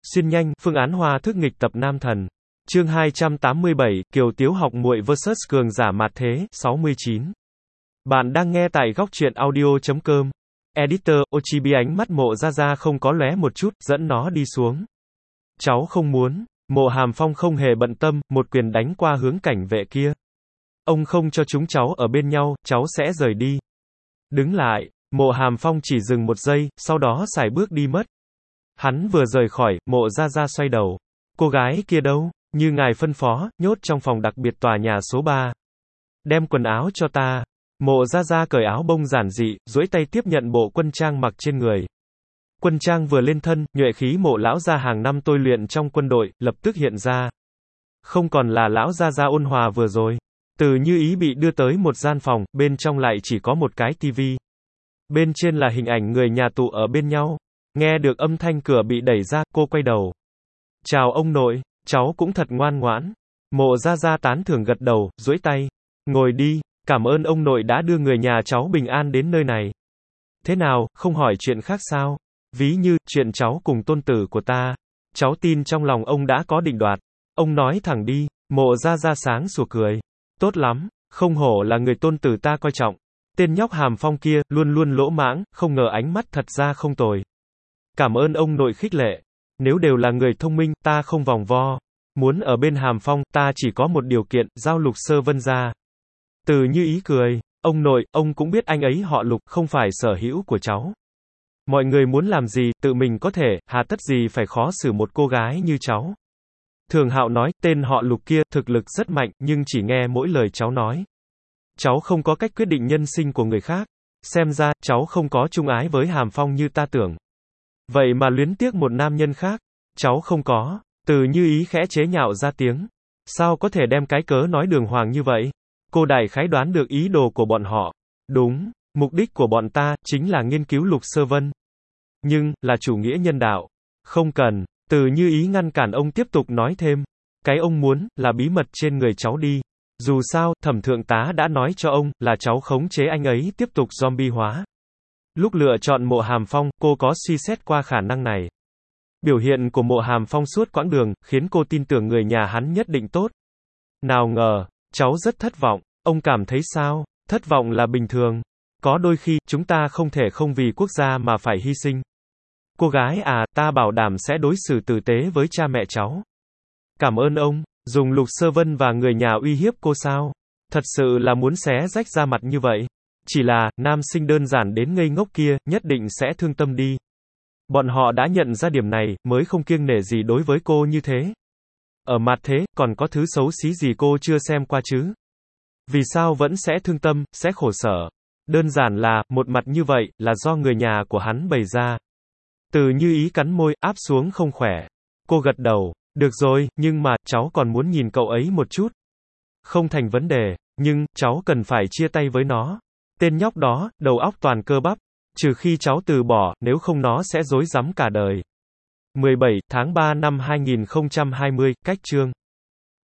Xuyên nhanh, phương án hoa thức nghịch tập nam thần. Chương 287, Kiều Tiếu học muội vs cường giả mạt thế, 69. Bạn đang nghe tại góc truyện audio.com. Editor, Ochibi ánh mắt Mộ Gia Gia không có lóe một chút, dẫn nó đi xuống. Cháu không muốn. Mộ Hàm Phong không hề bận tâm, một quyền đánh qua hướng cảnh vệ kia. Ông không cho chúng cháu ở bên nhau, cháu sẽ rời đi. Đứng lại. Mộ Hàm Phong chỉ dừng một giây, sau đó sải bước đi mất. Hắn vừa rời khỏi, Mộ Gia Gia xoay đầu. Cô gái kia đâu? Như ngài phân phó, nhốt trong phòng đặc biệt tòa nhà số 3. Đem quần áo cho ta. Mộ Gia Gia cởi áo bông giản dị, duỗi tay tiếp nhận bộ quân trang mặc trên người. Quân trang vừa lên thân, nhuệ khí Mộ lão gia hàng năm tôi luyện trong quân đội, lập tức hiện ra. Không còn là lão gia gia ôn hòa vừa rồi. Từ Như Ý bị đưa tới một gian phòng, bên trong lại chỉ có một cái tivi. Bên trên là hình ảnh người nhà tụ ở bên nhau. Nghe được âm thanh cửa bị đẩy ra, cô quay đầu. Chào ông nội, cháu cũng thật ngoan ngoãn. Mộ Gia Gia tán thưởng gật đầu, duỗi tay. Ngồi đi, cảm ơn ông nội đã đưa người nhà cháu bình an đến nơi này. Thế nào, không hỏi chuyện khác sao? Ví như, chuyện cháu cùng tôn tử của ta. Cháu tin trong lòng ông đã có định đoạt. Ông nói thẳng đi. Mộ Gia Gia sáng sủa cười. Tốt lắm, không hổ là người tôn tử ta coi trọng. Tên nhóc Hàm Phong kia, luôn luôn lỗ mãng, không ngờ ánh mắt thật ra không tồi. Cảm ơn ông nội khích lệ. Nếu đều là người thông minh, ta không vòng vo. Muốn ở bên Hàm Phong, ta chỉ có một điều kiện, giao Lục Sơ Vân ra. Từ Như Ý cười. Ông nội, ông cũng biết anh ấy họ Lục, không phải sở hữu của cháu. Mọi người muốn làm gì, tự mình có thể, hà tất gì phải khó xử một cô gái như cháu. Thường Hạo nói, tên họ Lục kia, thực lực rất mạnh, nhưng chỉ nghe mỗi lời cháu nói. Cháu không có cách quyết định nhân sinh của người khác. Xem ra, cháu không có chung ái với Hàm Phong như ta tưởng. Vậy mà luyến tiếc một nam nhân khác. Cháu không có. Từ Như Ý khẽ chế nhạo ra tiếng. Sao có thể đem cái cớ nói đường hoàng như vậy? Cô đại khái đoán được ý đồ của bọn họ. Đúng, mục đích của bọn ta, chính là nghiên cứu Lục Sơ Vân. Nhưng, là chủ nghĩa nhân đạo. Không cần. Từ Như Ý ngăn cản ông tiếp tục nói thêm. Cái ông muốn, là bí mật trên người cháu đi. Dù sao, Thẩm thượng tá đã nói cho ông, là cháu khống chế anh ấy tiếp tục zombie hóa. Lúc lựa chọn Mộ Hàm Phong, cô có suy xét qua khả năng này. Biểu hiện của Mộ Hàm Phong suốt quãng đường, khiến cô tin tưởng người nhà hắn nhất định tốt. Nào ngờ, cháu rất thất vọng. Ông cảm thấy sao? Thất vọng là bình thường. Có đôi khi, chúng ta không thể không vì quốc gia mà phải hy sinh. Cô gái à, ta bảo đảm sẽ đối xử tử tế với cha mẹ cháu. Cảm ơn ông. Dùng Lục Sơ Vân và người nhà uy hiếp cô sao? Thật sự là muốn xé rách da mặt như vậy. Chỉ là, nam sinh đơn giản đến ngây ngốc kia, nhất định sẽ thương tâm đi. Bọn họ đã nhận ra điểm này, mới không kiêng nể gì đối với cô như thế. Ở mặt thế, còn có thứ xấu xí gì cô chưa xem qua chứ? Vì sao vẫn sẽ thương tâm, sẽ khổ sở? Đơn giản là, một mặt như vậy, là do người nhà của hắn bày ra. Từ Như Ý cắn môi, áp xuống không khỏe. Cô gật đầu. Được rồi, nhưng mà, cháu còn muốn nhìn cậu ấy một chút. Không thành vấn đề, nhưng, cháu cần phải chia tay với nó. Tên nhóc đó, đầu óc toàn cơ bắp. Trừ khi cháu từ bỏ, nếu không nó sẽ rối rắm cả đời. 17 tháng 3 năm 2020, cách chương.